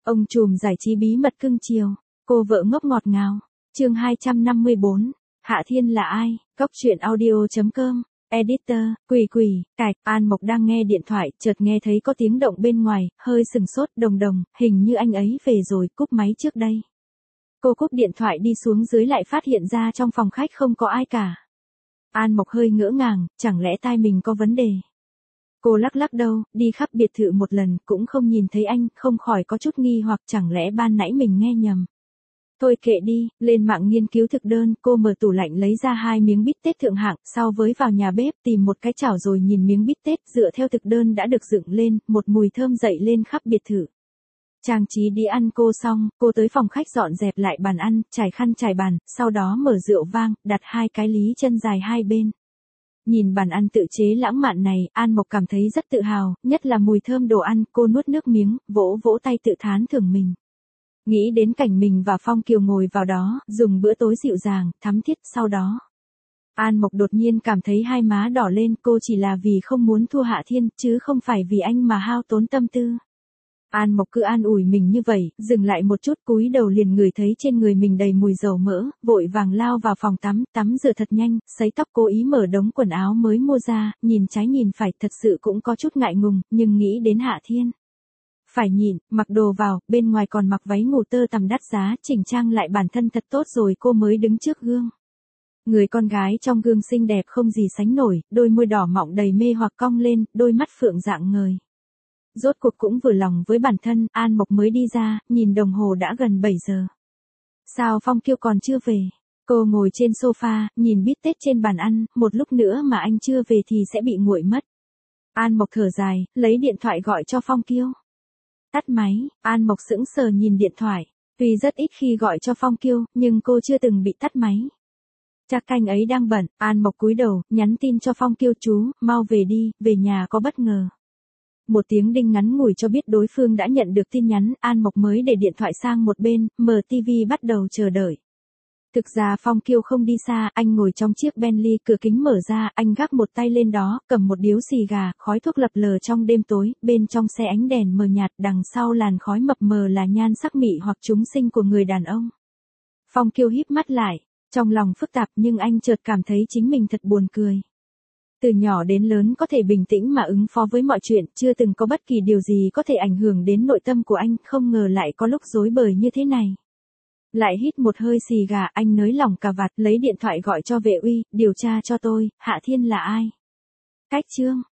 Ông trùm giải trí bí mật cưng chiều, cô vợ ngốc ngọt ngào. Chương 254. Hạ Thiên là ai? Cóc truyện audio.com. Editor, Quỷ, cạch. An Mộc đang nghe điện thoại, chợt nghe thấy có tiếng động bên ngoài, hơi sừng sốt. Đồng, hình như anh ấy về rồi, cúp máy trước đây. Cô cúp điện thoại đi xuống dưới lại phát hiện ra trong phòng khách không có ai cả. An Mộc hơi ngỡ ngàng, chẳng lẽ tai mình có vấn đề? Cô lắc đầu, đi khắp biệt thự một lần, cũng không nhìn thấy anh, không khỏi có chút nghi hoặc chẳng lẽ ban nãy mình nghe nhầm. Thôi kệ đi, lên mạng nghiên cứu thực đơn, cô mở tủ lạnh lấy ra 2 miếng bít tết thượng hạng, sau với vào nhà bếp tìm một cái chảo rồi nhìn miếng bít tết dựa theo thực đơn đã được dựng lên, một mùi thơm dậy lên khắp biệt thự. Trang trí đi ăn cô xong, cô tới phòng khách dọn dẹp lại bàn ăn, trải khăn trải bàn, sau đó mở rượu vang, đặt 2 cái lý chân dài hai bên. Nhìn bàn ăn tự chế lãng mạn này, An Mộc cảm thấy rất tự hào, nhất là mùi thơm đồ ăn, cô nuốt nước miếng, vỗ tay tự thán thưởng mình. Nghĩ đến cảnh mình và Phong Kiều ngồi vào đó, dùng bữa tối dịu dàng, thắm thiết, sau đó. An Mộc đột nhiên cảm thấy hai má đỏ lên, cô chỉ là vì không muốn thua Hạ Thiên, chứ không phải vì anh mà hao tốn tâm tư. An Mộc cứ an ủi mình như vậy, dừng lại một chút cúi đầu liền ngửi thấy trên người mình đầy mùi dầu mỡ, vội vàng lao vào phòng tắm rửa thật nhanh, sấy tóc cố ý mở đống quần áo mới mua ra, nhìn trái nhìn phải thật sự cũng có chút ngại ngùng, nhưng nghĩ đến Hạ Thiên. Phải nhịn, mặc đồ vào, bên ngoài còn mặc váy ngủ tơ tằm đắt giá, chỉnh trang lại bản thân thật tốt rồi cô mới đứng trước gương. Người con gái trong gương xinh đẹp không gì sánh nổi, đôi môi đỏ mọng đầy mê hoặc cong lên, đôi mắt phượng rạng ngời. Rốt cuộc cũng vừa lòng với bản thân, An Mộc mới đi ra, nhìn đồng hồ đã gần 7 giờ. Sao Phong Kiêu còn chưa về? Cô ngồi trên sofa, nhìn bít tết trên bàn ăn, một lúc nữa mà anh chưa về thì sẽ bị nguội mất. An Mộc thở dài, lấy điện thoại gọi cho Phong Kiêu. Tắt máy, An Mộc sững sờ nhìn điện thoại. Tuy rất ít khi gọi cho Phong Kiêu, nhưng cô chưa từng bị tắt máy. Chắc anh ấy đang bận, An Mộc cúi đầu, nhắn tin cho Phong Kiêu chú, mau về đi, về nhà có bất ngờ. Một tiếng đinh ngắn ngủi cho biết đối phương đã nhận được tin nhắn, An Mộc mới để điện thoại sang một bên, mở tivi bắt đầu chờ đợi. Thực ra Phong Kiêu không đi xa, anh ngồi trong chiếc Bentley, cửa kính mở ra, anh gác một tay lên đó, cầm một điếu xì gà, khói thuốc lập lờ trong đêm tối, bên trong xe ánh đèn mờ nhạt, đằng sau làn khói mập mờ là nhan sắc mị hoặc chúng sinh của người đàn ông. Phong Kiêu híp mắt lại, trong lòng phức tạp nhưng anh chợt cảm thấy chính mình thật buồn cười. Từ nhỏ đến lớn có thể bình tĩnh mà ứng phó với mọi chuyện, chưa từng có bất kỳ điều gì có thể ảnh hưởng đến nội tâm của anh, không ngờ lại có lúc rối bời như thế này. Lại hít một hơi xì gà, anh nới lỏng cà vạt, lấy điện thoại gọi cho vệ uy, điều tra cho tôi, Hạ Thiên là ai? Cách chương.